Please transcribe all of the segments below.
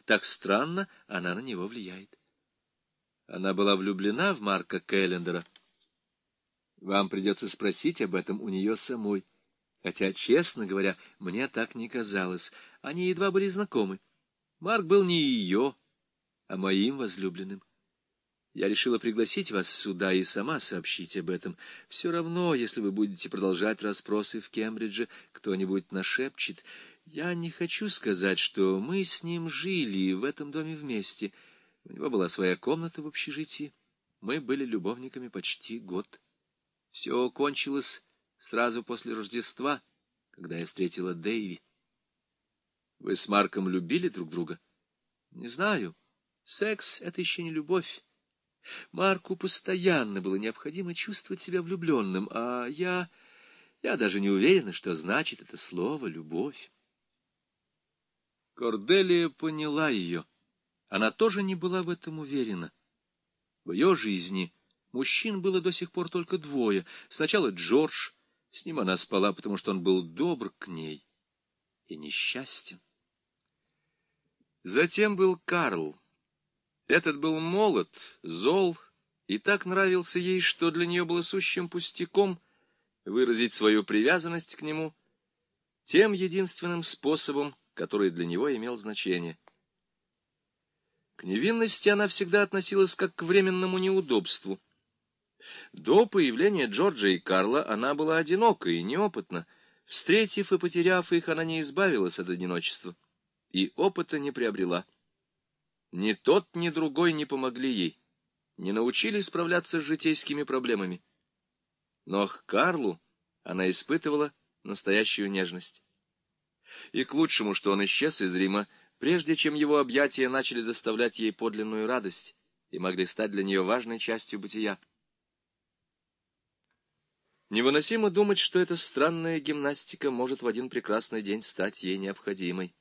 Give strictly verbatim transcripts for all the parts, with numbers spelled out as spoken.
Так странно она на него влияет. Она была влюблена в Марка Келлендера. Вам придется спросить об этом у нее самой. Хотя, честно говоря, мне так не казалось. Они едва были знакомы. Марк был не ее, а моим возлюбленным. Я решила пригласить вас сюда и сама сообщить об этом. Все равно, если вы будете продолжать расспросы в Кембридже, кто-нибудь нашепчет. Я не хочу сказать, что мы с ним жили в этом доме вместе. У него была своя комната в общежитии. Мы были любовниками почти год. Все кончилось сразу после Рождества, когда я встретила Дэйви. Вы с Марком любили друг друга? Не знаю. Секс — это еще не любовь. Марку постоянно было необходимо чувствовать себя влюбленным, а я... я даже не уверена, что значит это слово «любовь». Корделия поняла ее. Она тоже не была в этом уверена. В ее жизни мужчин было до сих пор только двое. Сначала Джордж, с ним она спала, потому что он был добр к ней и несчастен. Затем был Карл. Этот был молод, зол, и так нравился ей, что для нее было сущим пустяком выразить свою привязанность к нему тем единственным способом, который для него имел значение. К невинности она всегда относилась как к временному неудобству. До появления Джорджа и Карла она была одинока и неопытна. Встретив и потеряв их, она не избавилась от одиночества и опыта не приобрела. Ни тот, ни другой не помогли ей, не научили справляться с житейскими проблемами. Но к Карлу она испытывала настоящую нежность. И к лучшему, что он исчез из Рима, прежде чем его объятия начали доставлять ей подлинную радость и могли стать для нее важной частью бытия. Невыносимо думать, что эта странная гимнастика может в один прекрасный день стать ей необходимой.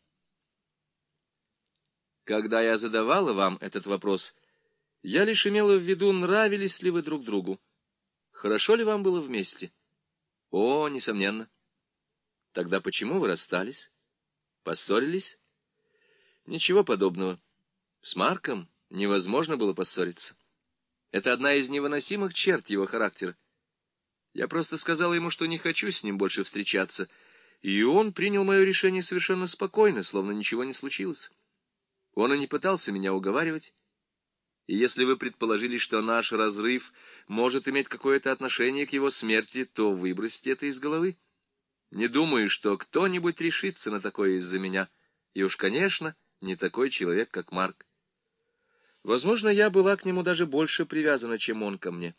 Когда я задавала вам этот вопрос, я лишь имела в виду, нравились ли вы друг другу, хорошо ли вам было вместе. О, несомненно. Тогда почему вы расстались? Поссорились? Ничего подобного. С Марком невозможно было поссориться. Это одна из невыносимых черт его характера. Я просто сказала ему, что не хочу с ним больше встречаться, и он принял мое решение совершенно спокойно, словно ничего не случилось. Он и не пытался меня уговаривать. И если вы предположили, что наш разрыв может иметь какое-то отношение к его смерти, то выбросьте это из головы. Не думаю, что кто-нибудь решится на такое из-за меня. И уж, конечно, не такой человек, как Марк. Возможно, я была к нему даже больше привязана, чем он ко мне.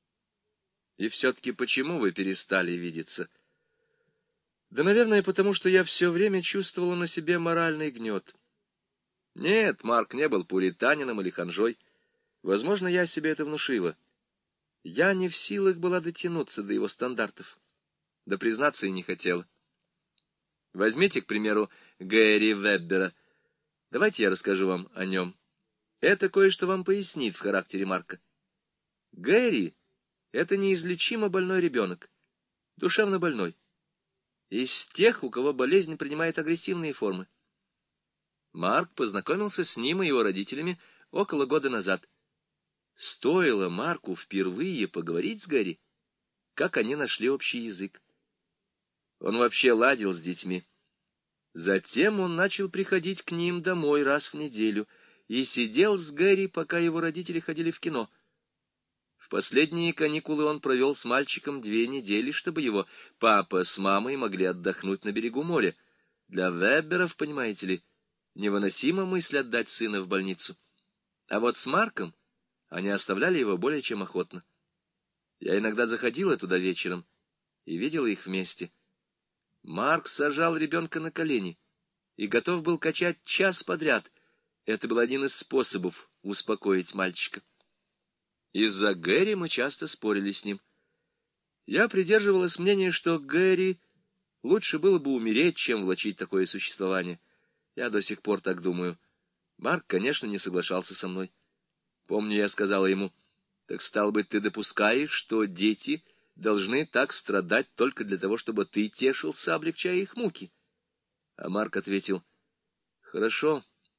И все-таки почему вы перестали видеться? Да, наверное, потому что я все время чувствовала на себе моральный гнет. Нет, Марк не был пуританином или ханжой. Возможно, я себе это внушила. Я не в силах была дотянуться до его стандартов. Да, признаться, и не хотела. Возьмите, к примеру, Гэри Веббера. Давайте я расскажу вам о нем. Это кое-что вам пояснит в характере Марка. Гэри — это неизлечимо больной ребенок, душевно больной. Из тех, у кого болезнь принимает агрессивные формы. Марк познакомился с ним и его родителями около года назад. Стоило Марку впервые поговорить с Гэри, как они нашли общий язык. Он вообще ладил с детьми. Затем он начал приходить к ним домой раз в неделю и сидел с Гэри, пока его родители ходили в кино. В последние каникулы он провел с мальчиком две недели, чтобы его папа с мамой могли отдохнуть на берегу моря. Для Вебберов, понимаете ли, невыносима мысль отдать сына в больницу. А вот с Марком они оставляли его более чем охотно. Я иногда заходила туда вечером и видела их вместе. Марк сажал ребенка на колени и готов был качать час подряд. Это был один из способов успокоить мальчика. Из-за Гэри мы часто спорили с ним. Я придерживалась мнения, что Гэри лучше было бы умереть, чем влачить такое существование. Я до сих пор так думаю. Марк, конечно, не соглашался со мной. Помню, я сказала ему: «Так, стало быть, ты допускаешь, что дети должны так страдать только для того, чтобы ты тешился, облегчая их муки?» А Марк ответил: «Хорошо,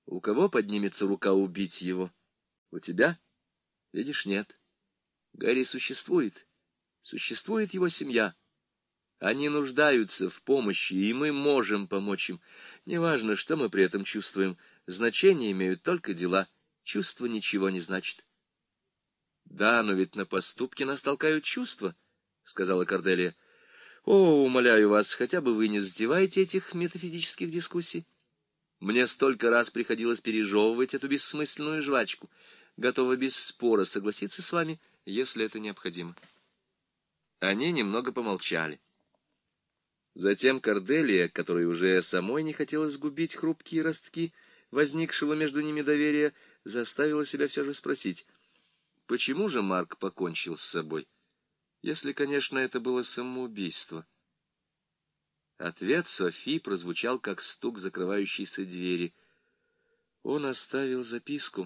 У кого поднимется рука убить его? У тебя? Видишь, нет. Гэри существует. Существует его семья. Они нуждаются в помощи, и мы можем помочь им. Неважно, что мы при этом чувствуем. Значение имеют только дела. Чувство ничего не значит. — Да, но ведь на поступки нас толкают чувства, — сказала Корделия. — О, умоляю вас, хотя бы вы не затеваете этих метафизических дискуссий. Мне столько раз приходилось пережевывать эту бессмысленную жвачку. Готова без спора согласиться с вами, если это необходимо. Они немного помолчали. Затем Корделия, которой уже самой не хотелось губить хрупкие ростки возникшего между ними доверия, заставила себя все же спросить, почему же Марк покончил с собой, если, конечно, это было самоубийство? Ответ Софи прозвучал, как стук закрывающейся двери. Он оставил записку.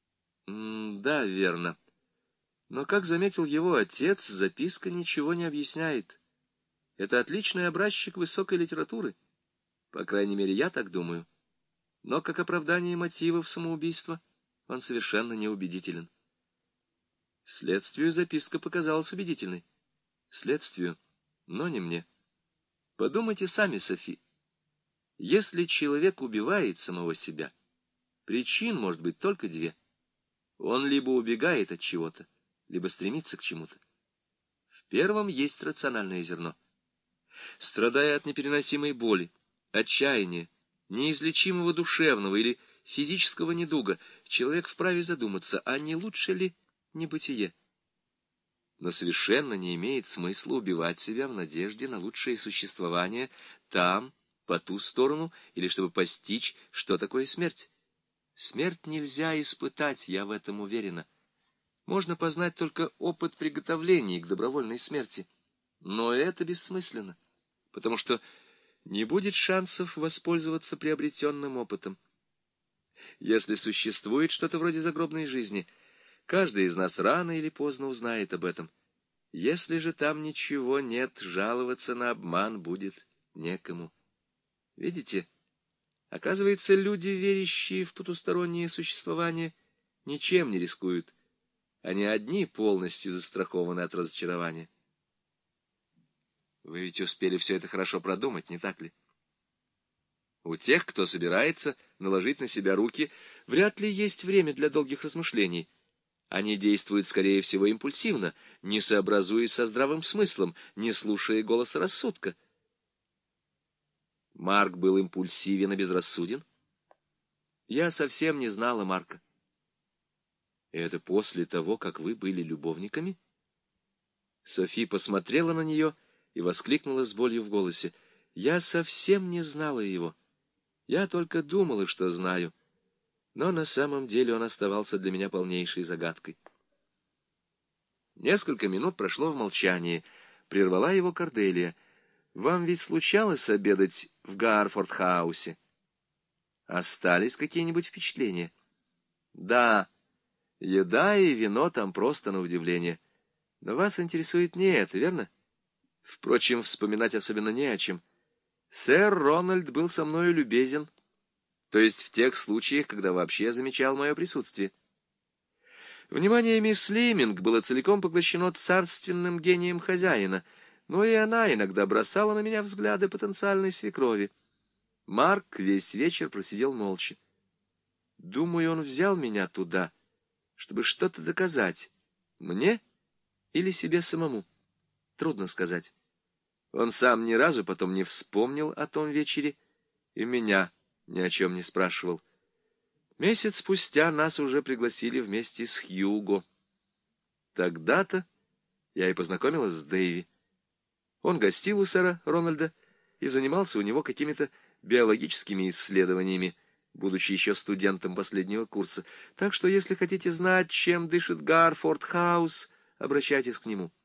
М да, верно. Но, как заметил его отец, записка ничего не объясняет. Это отличный образчик высокой литературы. По крайней мере, я так думаю. Но как оправдание мотивов самоубийства он совершенно неубедителен. Следствию записка показалась убедительной. Следствию, но не мне. Подумайте сами, Софи. Если человек убивает самого себя, причин может быть только две. Он либо убегает от чего-то, либо стремится к чему-то. В первом есть рациональное зерно. Страдая от непереносимой боли, отчаяния, неизлечимого душевного или физического недуга, человек вправе задуматься, а не лучше ли небытие? Но совершенно не имеет смысла убивать себя в надежде на лучшее существование там, по ту сторону, или чтобы постичь, что такое смерть. Смерть нельзя испытать, я в этом уверена. Можно познать только опыт приготовлений к добровольной смерти. Но это бессмысленно, потому что не будет шансов воспользоваться приобретенным опытом. Если существует что-то вроде загробной жизни, каждый из нас рано или поздно узнает об этом. Если же там ничего нет, жаловаться на обман будет некому. Видите? Оказывается, люди, верящие в потустороннее существование, ничем не рискуют. Они одни полностью застрахованы от разочарования. Вы ведь успели все это хорошо продумать, не так ли? У тех, кто собирается наложить на себя руки, вряд ли есть время для долгих размышлений. Они действуют, скорее всего, импульсивно, не сообразуясь со здравым смыслом, не слушая голоса рассудка. Марк был импульсивен и безрассуден? Я совсем не знала Марка. И это после того, как вы были любовниками? Софи посмотрела на нее и воскликнула с болью в голосе. Я совсем не знала его. Я только думала, что знаю. Но на самом деле он оставался для меня полнейшей загадкой. Несколько минут прошло в молчании. Прервала его Корделия. Вам ведь случалось обедать в Гарфорд-хаусе? Остались какие-нибудь впечатления? Да, еда и вино там просто на удивление. Но вас интересует не это, верно? Впрочем, вспоминать особенно не о чем. Сэр Рональд был со мною любезен, то есть в тех случаях, когда вообще замечал мое присутствие. Внимание мисс Лиминг было целиком поглощено царственным гением хозяина, но и она иногда бросала на меня взгляды потенциальной свекрови. Марк весь вечер просидел молча. Думаю, он взял меня туда, чтобы что-то доказать. Мне или себе самому? Трудно сказать. Он сам ни разу потом не вспомнил о том вечере, и меня ни о чем не спрашивал. Месяц спустя нас уже пригласили вместе с Хьюго. Тогда-то я и познакомилась с Дэйви. Он гостил у сэра Рональда и занимался у него какими-то биологическими исследованиями, будучи еще студентом последнего курса. Так что, если хотите знать, чем дышит Гарфорд-хаус, обращайтесь к нему.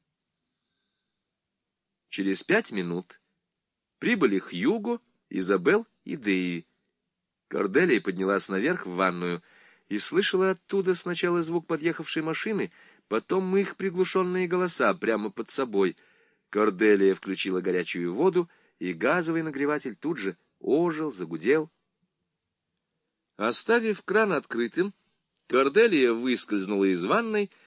Через пять минут прибыли Хьюго, Изабелл и Дэйви. Корделия поднялась наверх в ванную и слышала оттуда сначала звук подъехавшей машины, потом их приглушенные голоса прямо под собой. Корделия включила горячую воду, и газовый нагреватель тут же ожил, загудел. Оставив кран открытым, Корделия выскользнула из ванной